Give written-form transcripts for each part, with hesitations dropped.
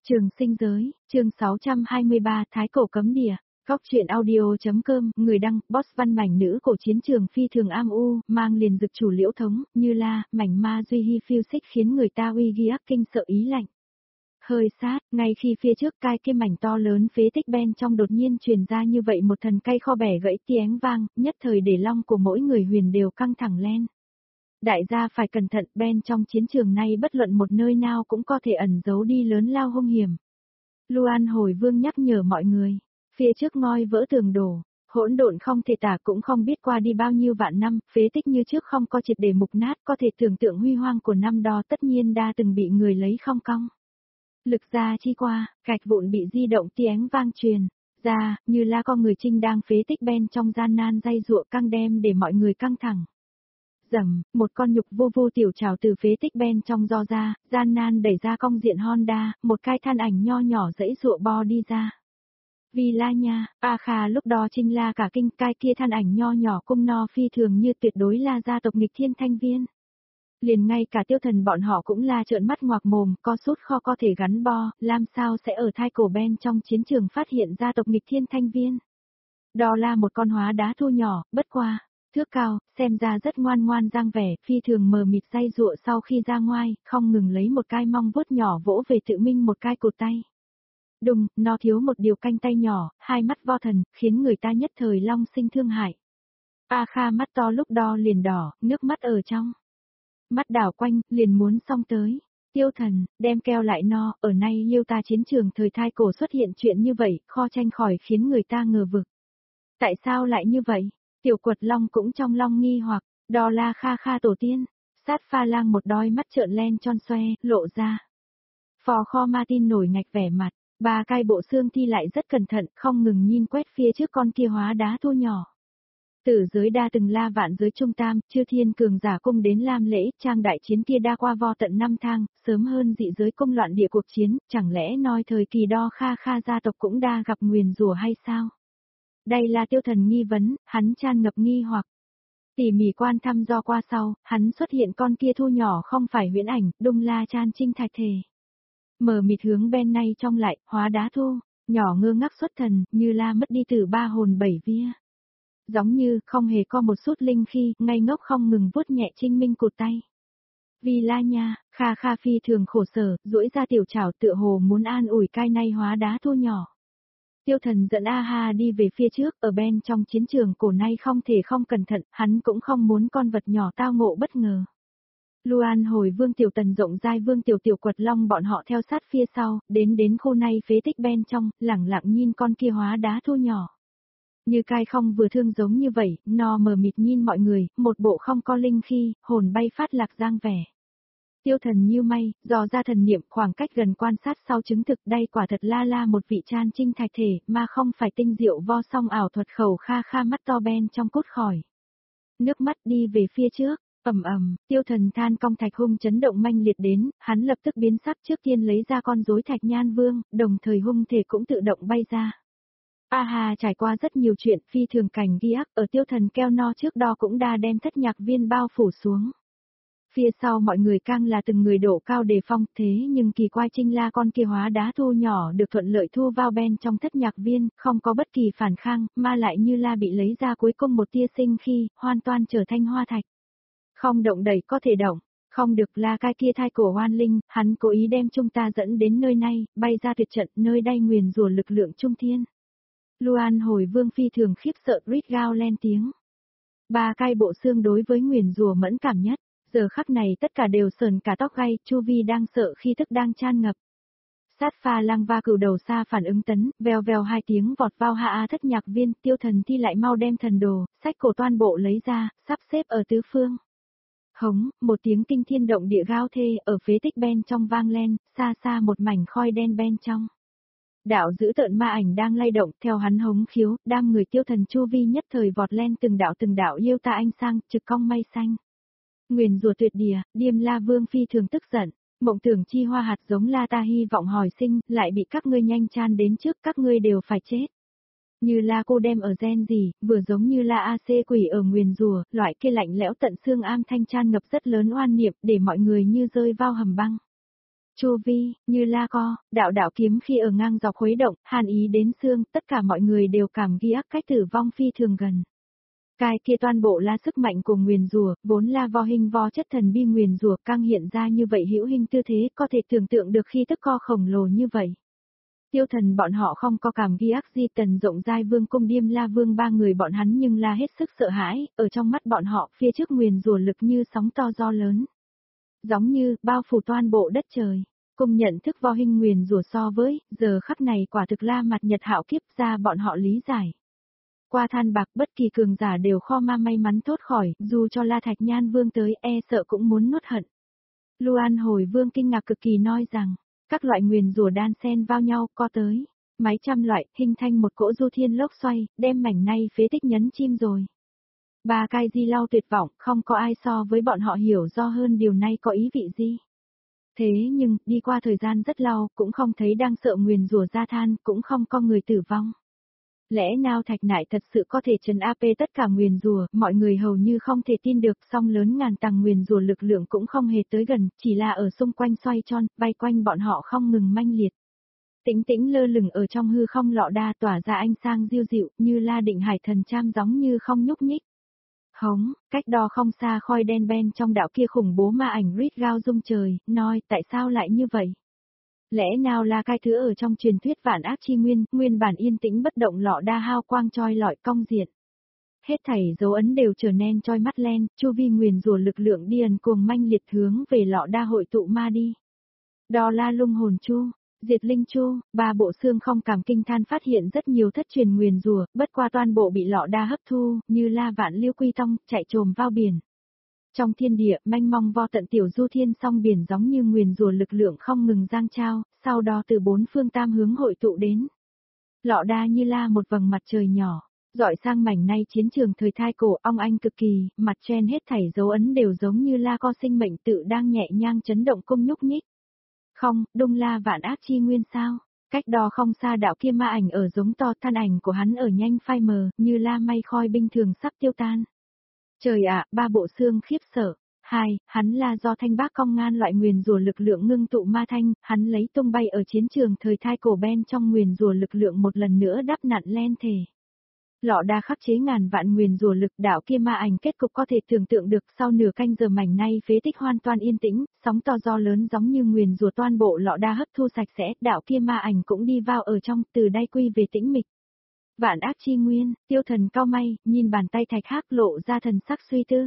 Trường sinh giới, chương 623 Thái cổ cấm địa, góc truyện audio.com, người đăng, boss văn mảnh nữ cổ chiến trường phi thường am u, mang liền dực chủ liễu thống, như la, mảnh ma duy hy phiêu xích khiến người ta uy ghi ác kinh sợ ý lạnh. Hơi sát, ngay khi phía trước cai kia mảnh to lớn phế tích bên trong đột nhiên truyền ra như vậy một thần cây kho bẻ gãy tiếng vang, nhất thời để long của mỗi người huyền đều căng thẳng lên. Đại gia phải cẩn thận, bên trong chiến trường này bất luận một nơi nào cũng có thể ẩn giấu đi lớn lao hung hiểm. Luan hồi vương nhắc nhở mọi người, phía trước ngoi vỡ tường đổ, hỗn độn không thể tả cũng không biết qua đi bao nhiêu vạn năm, phế tích như trước không có triệt để mục nát, có thể tưởng tượng huy hoang của năm đó tất nhiên đã từng bị người lấy không cong. Lực ra chi qua, gạch vụn bị di động tiếng vang truyền ra, như là con người trinh đang phế tích bên trong gian nan dây dụa căng đem để mọi người căng thẳng. Rầm, một con nhục vô vô tiểu trào từ phế tích bên trong do ra, gian nan đẩy ra cong diện Honda, một cái than ảnh nho nhỏ dãy dụa bo đi ra. Vì la nha, A Kha lúc đó trinh la cả kinh, cái kia than ảnh nho nhỏ cung no phi thường như tuyệt đối là gia tộc nghịch thiên thanh viên. Liền ngay cả tiêu thần bọn họ cũng la trợn mắt ngoạc mồm, có sút kho có thể gắn bo, làm sao sẽ ở thai cổ bên trong chiến trường phát hiện gia tộc nghịch thiên thanh viên. Đó là một con hóa đá thu nhỏ, bất qua, thước cao, xem ra rất ngoan ngoan giang vẻ, phi thường mờ mịt say rụa sau khi ra ngoài, không ngừng lấy một cái mong vuốt nhỏ vỗ về tự minh một cái cột tay. Đùng, nó thiếu một điều canh tay nhỏ, hai mắt vo thần, khiến người ta nhất thời long sinh thương hại. A Kha mắt to lúc đo liền đỏ, nước mắt ở trong mắt đảo quanh, liền muốn xong tới. Tiêu thần, đem keo lại no, ở nay yêu ta chiến trường thời thai cổ xuất hiện chuyện như vậy, kho tranh khỏi khiến người ta ngờ vực. Tại sao lại như vậy? Tiểu quật long cũng trong long nghi hoặc, đó là Kha Kha tổ tiên. Sát pha lang một đôi mắt trợn len tròn xoe, lộ ra. Phò kho Martin nổi ngạch vẻ mặt, ba cái bộ xương thi lại rất cẩn thận, không ngừng nhìn quét phía trước con kia hóa đá thu nhỏ. Tử giới đa từng la vạn giới trung tam, chư thiên cường giả cung đến lam lễ, trang đại chiến kia đa qua vo tận năm thang, sớm hơn dị giới cung loạn địa cuộc chiến, chẳng lẽ nói thời kỳ đo Kha Kha gia tộc cũng đa gặp nguyền rủa hay sao? Đây là tiêu thần nghi vấn, hắn tràn ngập nghi hoặc. Tỉ mỉ quan thăm do qua sau, hắn xuất hiện con kia thu nhỏ không phải huyễn ảnh, đung la chan trinh thạch thể. Mở mịt hướng bên này trong lại, hóa đá thu, nhỏ ngơ ngác xuất thần, như la mất đi từ ba hồn bảy vía. Giống như không hề có một sút linh khi, ngây ngốc không ngừng vuốt nhẹ Trinh Minh cụt tay. Vì la nha, Kha Kha phi thường khổ sở, duỗi ra tiểu trảo tựa hồ muốn an ủi cai nay hóa đá thu nhỏ. Tiêu thần dẫn A Ha đi về phía trước, ở bên trong chiến trường cổ nay không thể không cẩn thận, hắn cũng không muốn con vật nhỏ tao ngộ bất ngờ. Luan hồi vương tiểu tần rộng dai vương tiểu tiểu quật long bọn họ theo sát phía sau, đến khu này phế tích bên trong, lẳng lặng nhìn con kia hóa đá thu nhỏ. Như cai không vừa thương giống như vậy, nó mờ mịt nhìn mọi người, một bộ không có linh khi, hồn bay phát lạc giang vẻ. Tiêu thần như may, dò ra thần niệm khoảng cách gần quan sát sau chứng thực đây quả thật la một vị chan trinh thạch thể, mà không phải tinh diệu vo song ảo thuật khẩu Kha Kha mắt to ben trong cốt khỏi. Nước mắt đi về phía trước, tiêu thần than cong thạch hung chấn động manh liệt đến, hắn lập tức biến sắc trước tiên lấy ra con rối thạch nhan vương, đồng thời hung thể cũng tự động bay ra. A Hà trải qua rất nhiều chuyện phi thường cảnh ghi ác, ở tiêu thần keo no trước đó cũng đã đem thất nhạc viên bao phủ xuống. Phía sau mọi người càng là từng người đổ cao đề phong, thế nhưng kỳ quái trinh la con kia hóa đá thu nhỏ được thuận lợi thu vào bên trong thất nhạc viên, không có bất kỳ phản kháng, mà lại như la bị lấy ra cuối cùng một tia sinh khi, hoàn toàn trở thành hoa thạch. Không động đẩy có thể động, không được là cái kia thai cổ hoan linh, hắn cố ý đem chúng ta dẫn đến nơi này, bay ra tuyệt trận, nơi đây nguyền rủa lực lượng trung thiên. Luan hồi vương phi thường khiếp sợ rít gao lên tiếng. Ba cái bộ xương đối với nguyền rủa mẫn cảm nhất, giờ khắc này tất cả đều sờn cả tóc gai, Chu Vi đang sợ khi tức đang tràn ngập. Sát pha lang va cửu đầu xa phản ứng tấn, vèo vèo hai tiếng vọt vào hạ thất nhạc viên, tiêu thần thi lại mau đem thần đồ, sách cổ toan bộ lấy ra, sắp xếp ở tứ phương. Hống, một tiếng kinh thiên động địa gao thê ở phế tích bên trong vang lên, xa xa một mảnh khói đen bên trong. Đạo giữ tợn ma ảnh đang lay động, theo hắn hống khiếu, đam người tiêu thần chu vi nhất thời vọt lên từng đạo yêu ta anh sang, trực cong mây xanh. Nguyền rủa tuyệt địa, Điềm La Vương phi thường tức giận, mộng tưởng chi hoa hạt giống la ta hy vọng hỏi sinh, lại bị các ngươi nhanh chan đến trước, các ngươi đều phải chết. Như la cô đem ở gen gì, vừa giống như la AC quỷ ở nguyền rủa, loại kia lạnh lẽo tận xương am thanh chan ngập rất lớn oan niệm, để mọi người như rơi vào hầm băng. Chu vi, Như La co, đạo đạo kiếm khi ở ngang dọc khuấy động, hàn ý đến xương, tất cả mọi người đều cảm ghi ác cách tử vong phi thường gần. Cái kia toàn bộ là sức mạnh của nguyền rủa, vốn là vo hình vo chất thần bi nguyền rủa căng hiện ra như vậy hữu hình tư thế có thể tưởng tượng được khi tức co khổng lồ như vậy. Tiêu thần bọn họ không có cảm ghi ác di tần rộng giai vương cung điêm la vương ba người bọn hắn nhưng là hết sức sợ hãi, ở trong mắt bọn họ phía trước nguyền rủa lực như sóng to gió lớn. Giống như bao phủ toàn bộ đất trời. Cùng nhận thức vo hình nguyền rủa so với, giờ khắc này quả thực la mặt nhật hạo kiếp ra bọn họ lý giải. Qua than bạc bất kỳ cường giả đều kho ma may mắn thoát khỏi, dù cho La Thạch Nhan Vương tới e sợ cũng muốn nuốt hận. Luan Hồi Vương kinh ngạc cực kỳ nói rằng, các loại nguyền rủa đan xen vào nhau có tới, mấy trăm loại, hình thành một cỗ du thiên lốc xoay, đem mảnh này phế tích nhấn chim rồi. Ba cai di lau tuyệt vọng, không có ai so với bọn họ hiểu do hơn điều này có ý vị gì. Thế nhưng, đi qua thời gian rất lâu, cũng không thấy đang sợ nguyền rủa ra than, cũng không có người tử vong. Lẽ nào Thạch Nại thật sự có thể trấn áp tất cả nguyền rủa, mọi người hầu như không thể tin được, song lớn ngàn tầng nguyền rủa lực lượng cũng không hề tới gần, chỉ là ở xung quanh xoay tròn, bay quanh bọn họ không ngừng manh liệt. Tĩnh tĩnh lơ lửng ở trong hư không lọ đa tỏa ra ánh sang diêu dịu, như La Định Hải thần cham giống như không nhúc nhích. Hống, cách đó không xa khói đen ben trong đạo kia khủng bố ma ảnh rít gao rung trời, nói tại sao lại như vậy? Lẽ nào là cái thứ ở trong truyền thuyết vạn ác chi nguyên, nguyên bản yên tĩnh bất động lọ đa hao quang choi lọi cong diện. Hết thảy dấu ấn đều trở nên choi mắt len, chu vi nguyền rủa lực lượng điền cuồng manh liệt hướng về lọ đa hội tụ ma đi. Đó là lung hồn chu, diệt linh chu, ba bộ xương không cảm kinh than phát hiện rất nhiều thất truyền nguyền rủa, bất qua toàn bộ bị lọ đa hấp thu, như la vạn liêu quy tông, chạy trồm vào biển. Trong thiên địa, manh mong vo tận tiểu du thiên song biển giống như nguyền rủa lực lượng không ngừng giang trao, sau đó từ bốn phương tam hướng hội tụ đến. Lọ đa như la một vầng mặt trời nhỏ, dọi sang mảnh nay chiến trường thời thai cổ ong anh cực kỳ, mặt trên hết thảy dấu ấn đều giống như la co sinh mệnh tự đang nhẹ nhàng chấn động cung nhúc nhích. Không, đông la vạn ác chi nguyên sao? Cách đó không xa đạo kia ma ảnh ở giống to than ảnh của hắn ở nhanh phai mờ, như la mây khói bình thường sắp tiêu tan. Trời ạ, ba bộ xương khiếp sợ. Hai, hắn là do thanh bác cong ngan loại nguyền rủa lực lượng ngưng tụ ma thanh, hắn lấy tung bay ở chiến trường thời thai cổ ben trong nguyền rủa lực lượng một lần nữa đắp nặn len thể. Lọ đa khắc chế ngàn vạn nguyền rủa lực đạo kia ma ảnh kết cục có thể tưởng tượng được sau nửa canh giờ mảnh nay phế tích hoàn toàn yên tĩnh, sóng to gió lớn giống như nguyền rủa toàn bộ lọ đa hấp thu sạch sẽ, đạo kia ma ảnh cũng đi vào ở trong, từ đây quy về tĩnh mịch. Vạn ác chi nguyên, tiêu thần cao may, nhìn bàn tay thạch hắc lộ ra thần sắc suy tư.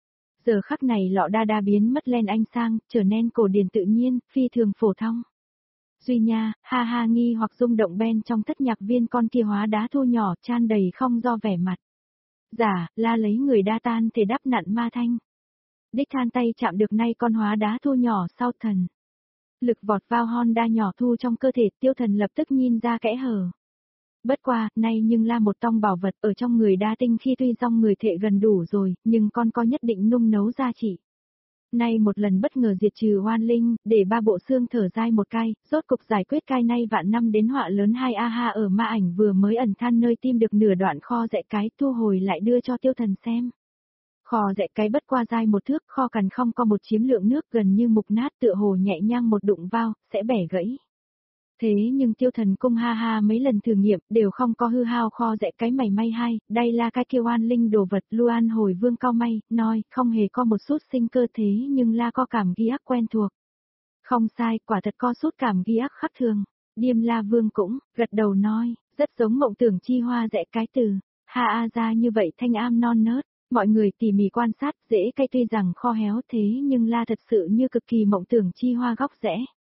Giờ khắc này lọ đa đa biến mất lên ánh sang, trở nên cổ điển tự nhiên, phi thường phổ thông. Duy nha, ha ha nghi hoặc rung động ben trong thất nhạc viên con kia hóa đá thu nhỏ chan đầy không do vẻ mặt. Giả, la lấy người đa tan thể đắp nặn ma thanh. Đích than tay chạm được nay con hóa đá thu nhỏ sau thần. Lực vọt vào hon đa nhỏ thu trong cơ thể tiêu thần lập tức nhìn ra kẽ hở. Bất qua, nay nhưng là một tông bảo vật ở trong người đa tinh khi tuy dòng người thệ gần đủ rồi, nhưng con có nhất định nung nấu gia trị. Nay một lần bất ngờ diệt trừ oan linh, để ba bộ xương thở dai một cai, rốt cục giải quyết cai nay vạn năm đến họa lớn hai aha ở ma ảnh vừa mới ẩn than nơi tim được nửa đoạn kho dạy cái thu hồi lại đưa cho tiêu thần xem. Kho dạy cái bất qua dai một thước, kho cằn không có một chiếm lượng nước gần như mục nát tựa hồ nhẹ nhàng một đụng vào, sẽ bẻ gãy. Thế nhưng tiêu thần cung ha ha mấy lần thử nghiệm đều không có hư hao kho dạy cái mảy may hay, đây là cái kêu oan linh đồ vật Luan Hồi Vương cao may, nói không hề có một chút sinh cơ thế nhưng la có cảm ghi ác quen thuộc. Không sai, quả thật có chút cảm ghi ác khắc thường. Điềm La Vương cũng, gật đầu nói, rất giống mộng tưởng chi hoa dạy cái từ, ha a ra như vậy thanh am non nớt, mọi người tỉ mỉ quan sát dễ cây tuy rằng kho héo thế nhưng la thật sự như cực kỳ mộng tưởng chi hoa góc rẽ.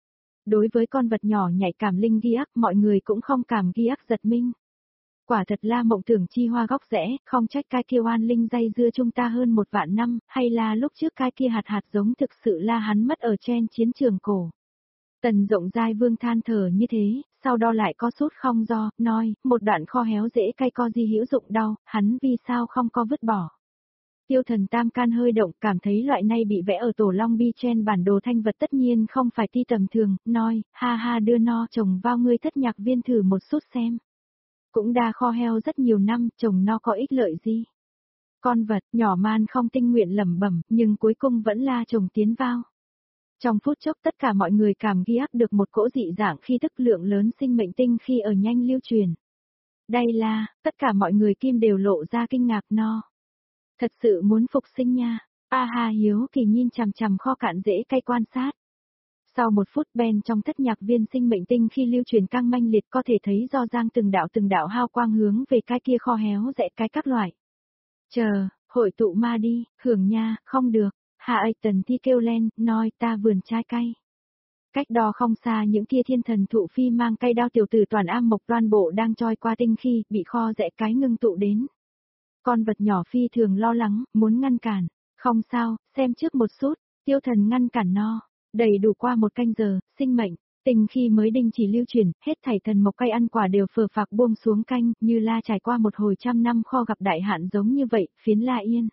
Đối với con vật nhỏ nhạy cảm linh ghi ác mọi người cũng không cảm ghi ác giật minh. Quả thật là mộng tưởng chi hoa góc rẽ, không trách cái kia oan linh dây dưa chúng ta hơn 1 vạn năm, hay là lúc trước cái kia hạt hạt giống thực sự là hắn mất ở trên chiến trường cổ. Tần rộng giai vương than thở như thế, sau đó lại có sút không do, nói, một đoạn kho héo dễ cay co gì hữu dụng đâu, hắn vì sao không có vứt bỏ. Tiêu thần tam can hơi động cảm thấy loại này bị vẽ ở tổ long bi trên bản đồ thanh vật tất nhiên không phải ti tầm thường, nói, ha ha đưa no trồng vào ngươi thất nhạc viên thử một chút xem. Cũng đa kho heo rất nhiều năm, trồng no có ích lợi gì. Con vật nhỏ man không tinh nguyện lẩm bẩm nhưng cuối cùng vẫn là trồng tiến vào. Trong phút chốc tất cả mọi người cảm giác được một cỗ dị dạng khi thức lượng lớn sinh mệnh tinh khi ở nhanh lưu truyền. Đây là, tất cả mọi người kim đều lộ ra kinh ngạc no. Thật sự muốn phục sinh nha. A ha hiếu kỳ nhìn chằm chằm kho cạn rễ cây quan sát. Sau một phút bên trong thất nhạc viên sinh mệnh tinh khi lưu truyền căng manh liệt có thể thấy do giang từng đạo hao quang hướng về cái kia kho héo rẽ cái các loại. Chờ, hội tụ ma đi, hưởng nha, không được. Hạ ếch tần thi kêu lên, nói ta vườn trái cây. Cách đó không xa những kia thiên thần thụ phi mang cây đao tiểu tử toàn am mộc đoan bộ đang trôi qua tinh khi bị kho rẽ cái ngưng tụ đến. Con vật nhỏ phi thường lo lắng, muốn ngăn cản. Không sao, xem trước một chút, tiêu thần ngăn cản no. Đầy đủ qua một canh giờ, sinh mệnh, tinh khi mới đình chỉ lưu truyền, hết thảy thần mộc cây ăn quả đều phờ phạc buông xuống canh, như la trải qua một hồi trăm năm kho gặp đại hạn giống như vậy, phiến la yên.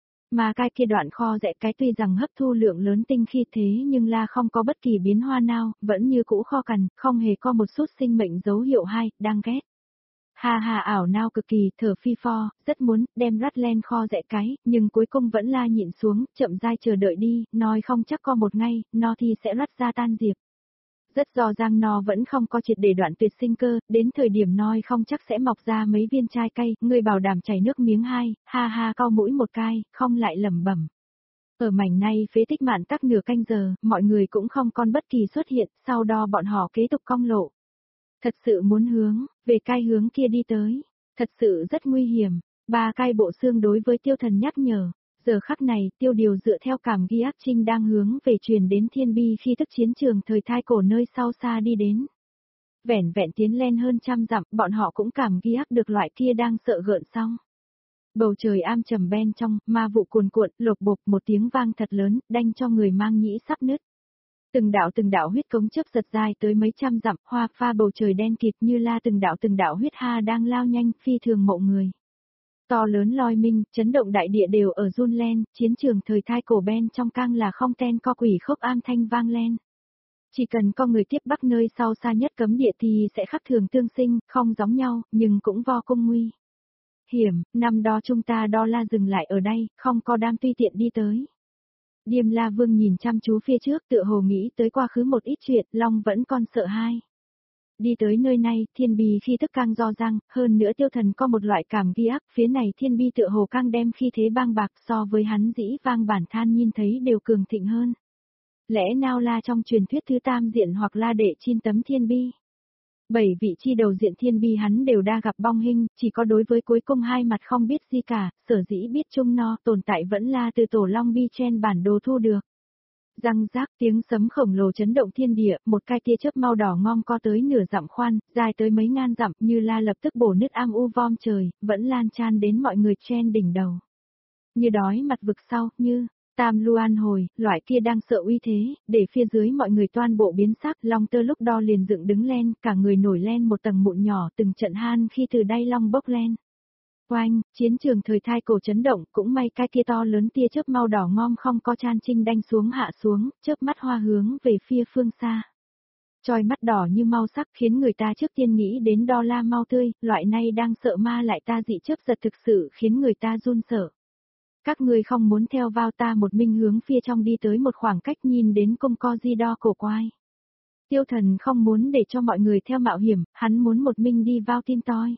Mà cái kia đoạn kho rẽ cái tuy rằng hấp thu lượng lớn tinh khi thế nhưng là không có bất kỳ biến hoa nào, vẫn như cũ kho cằn, không hề có một chút sinh mệnh dấu hiệu hay, đang ghét. Ha ha ảo nao cực kỳ, thở phi pho, rất muốn, đem rắt len kho rẽ cái, nhưng cuối cùng vẫn la nhịn xuống, chậm rãi chờ đợi đi, nói không chắc có một ngày, no thì sẽ rắt ra tan diệp. Rất rõ ràng nó vẫn không có triệt để đoạn tuyệt sinh cơ, đến thời điểm nói không chắc sẽ mọc ra mấy viên chai cây, người bảo đảm chảy nước miếng hai, ha ha cau mũi một cái, không lại lẩm bẩm. Ở mảnh này phế tích mạn tắc nửa canh giờ, mọi người cũng không còn bất kỳ xuất hiện, sau đó bọn họ kế tục cong lộ. Thật sự muốn hướng, về cái hướng kia đi tới, thật sự rất nguy hiểm, ba cái bộ xương đối với tiêu thần nhắc nhở. Giờ khắc này, tiêu điều dựa theo cảm ghi ác trinh đang hướng về truyền đến thiên bi khi thức chiến trường thời thai cổ nơi sau xa đi đến. Vẻn vẹn tiến lên hơn trăm dặm, bọn họ cũng cảm ghi ác được loại kia đang sợ gợn xong. Bầu trời am trầm bên trong, ma vụ cuồn cuộn, lột bột một tiếng vang thật lớn, đanh cho người mang nhĩ sắp nứt. Từng đạo huyết cống chớp giật dài tới mấy trăm dặm, hoa pha bầu trời đen kịt như la từng đạo huyết ha đang lao nhanh, phi thường mộ người. To lớn loi minh, chấn động đại địa đều ở run lên, chiến trường thời thai cổ ben trong cang là không ten co quỷ khốc am thanh vang lên. Chỉ cần có người tiếp bắc nơi sau xa nhất cấm địa thì sẽ khắc thường tương sinh, không giống nhau, nhưng cũng vô cung nguy. Hiểm, năm đó chúng ta đo la dừng lại ở đây, không có đam tùy tiện đi tới. Điềm La Vương nhìn chăm chú phía trước tựa hồ nghĩ tới quá khứ một ít chuyện, lòng vẫn còn sợ hai. Đi tới nơi này, thiên bi khi thức càng do răng, hơn nữa tiêu thần có một loại cảm ghi ác, phía này thiên bi tựa hồ càng đem khi thế bang bạc so với hắn dĩ vang bản than nhìn thấy đều cường thịnh hơn. Lẽ nào là trong truyền thuyết thứ tam diện hoặc là đệ chin tấm thiên bi? 7 vị chi đầu diện thiên bi hắn đều đa gặp bong hình, chỉ có đối với cuối cùng hai mặt không biết gì cả, sở dĩ biết chung no tồn tại vẫn là từ tổ long bi trên bản đồ thu được. Răng rác tiếng sấm khổng lồ chấn động thiên địa, một cái tia chớp màu đỏ ngom co tới nửa dặm khoan, dài tới mấy ngàn dặm như la lập tức bổ nứt am u vom trời, vẫn lan tràn đến mọi người trên đỉnh đầu. Như đói mặt vực sau, như tam luan hồi, loại kia đang sợ uy thế, để phía dưới mọi người toan bộ biến sắc, long tơ lúc đo liền dựng đứng lên, cả người nổi lên một tầng mụn nhỏ từng trận han khi từ đáy long bốc lên. Oanh, chiến trường thời thai cổ chấn động, cũng may cái kia to lớn tia chớp màu đỏ ngom không có chan trinh đanh xuống hạ xuống, chớp mắt hoa hướng về phía phương xa. Choi mắt đỏ như mau sắc khiến người ta trước tiên nghĩ đến đo la mau tươi, loại này đang sợ ma lại ta dị chớp giật thực sự khiến người ta run sợ. Các người không muốn theo vào ta một mình hướng phía trong đi tới một khoảng cách nhìn đến cung co di đo cổ quái. Tiêu thần không muốn để cho mọi người theo mạo hiểm, hắn muốn một mình đi vào tin toi.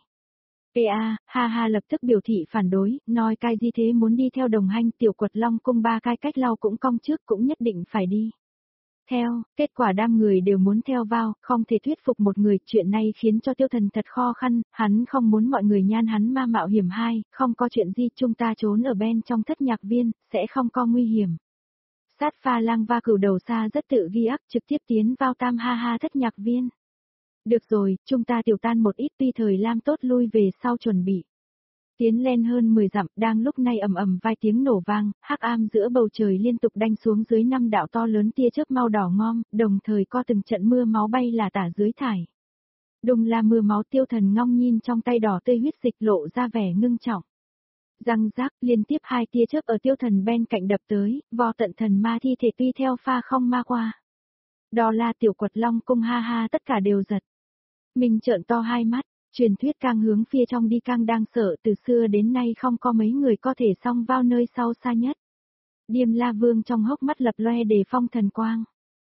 Ha ha lập tức biểu thị phản đối, nói cái gì thế muốn đi theo đồng hành tiểu quật long cung ba cái cách lau cũng cong trước cũng nhất định phải đi. Theo, kết quả đam người đều muốn theo vào, không thể thuyết phục một người, chuyện này khiến cho tiêu thần thật khó khăn, hắn không muốn mọi người nhan hắn ma mạo hiểm hai, không có chuyện gì chúng ta trốn ở bên trong thất nhạc viên, sẽ không có nguy hiểm. Sát pha lang va cửu đầu xa rất tự ghi ác trực tiếp tiến vào tam ha ha thất nhạc viên. Được rồi, chúng ta tiểu tan một ít tuy thời lam tốt lui về sau chuẩn bị. Tiến lên hơn 10 dặm, đang lúc này ầm ầm vài tiếng nổ vang, hắc am giữa bầu trời liên tục đanh xuống dưới 5 đạo to lớn tia chớp màu đỏ ngom, đồng thời có từng trận mưa máu bay là tả dưới thải. Đùng là mưa máu tiêu thần ngong nhìn trong tay đỏ tươi huyết dịch lộ ra vẻ ngưng trọng. Răng rác liên tiếp hai tia chớp ở tiêu thần bên cạnh đập tới, vò tận thần ma thi thể tuy theo pha không ma qua. Đó là tiểu quật long cung ha ha tất cả đều giật. Mình trợn to hai mắt. Truyền thuyết càng hướng phía trong đi càng đang sợ từ xưa đến nay không có mấy người có thể xông vào nơi sau xa nhất. Điềm La Vương trong hốc mắt lập loe đề phong thần quang.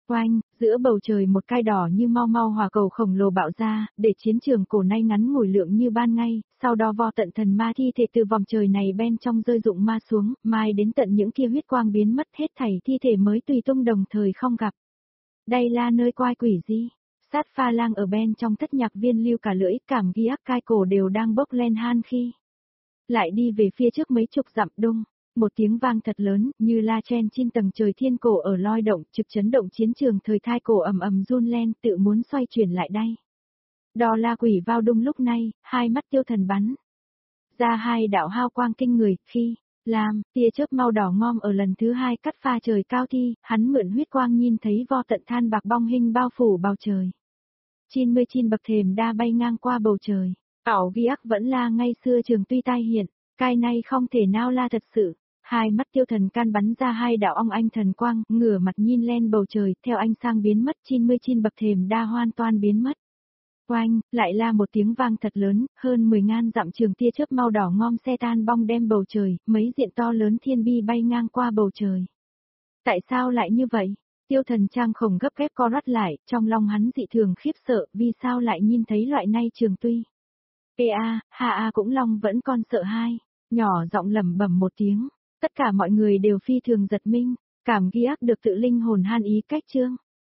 Oanh, giữa bầu trời một cái đỏ như mau mau hỏa cầu khổng lồ bạo ra, để chiến trường cổ nay ngắn ngủi lượng như ban ngay, sau đó vo tận thần ma thi thể từ vòng trời này bên trong rơi rụng ma xuống, mai đến tận những kia huyết quang biến mất hết thảy thi thể mới tùy tung đồng thời không gặp. Đây là nơi quái quỷ gì? Sát pha lang ở bên trong thất nhạc viên lưu cả lưỡi cảm ghi ác cai cổ đều đang bốc lên han khi. Lại đi về phía trước mấy chục dặm đông. Một tiếng vang thật lớn, như la chen trên tầng trời thiên cổ ở loi động, trực chấn động chiến trường thời thai cổ ầm ầm run lên, tự muốn xoay chuyển lại đây. Đó là quỷ vào đúng lúc này, hai mắt Tiêu Thần bắn ra hai đạo hao quang kinh người, khi làm tia chớp màu đỏ ngom ở lần thứ hai cắt pha trời cao thi, hắn mượn huyết quang nhìn thấy vo tận than bạc bong hình bao phủ bầu trời. 99 bậc thềm đa bay ngang qua bầu trời, ảo ghi ác vẫn là ngay xưa trường tuy tai hiện, cái này không thể nào là thật sự. Hai mắt Tiêu Thần can bắn ra hai đạo ong anh thần quang, ngửa mặt nhìn lên bầu trời, theo ánh sang biến mất 99 bậc thềm đa hoàn toàn biến mất. Oanh, lại là một tiếng vang thật lớn, hơn 10.000 dặm trường tia chớp màu đỏ ngom xe tan bong đem bầu trời, mấy diện to lớn thiên bi bay ngang qua bầu trời. Tại sao lại như vậy? Tiêu Thần trang khổng gấp ghép co rắt lại, trong lòng hắn dị thường khiếp sợ, vì sao lại nhìn thấy loại này trường tuy. Hạ cũng lòng vẫn còn sợ hai, nhỏ giọng lẩm bẩm một tiếng. Tất cả mọi người đều phi thường giật mình, cảm ghi ác được tự linh hồn han ý cách chương.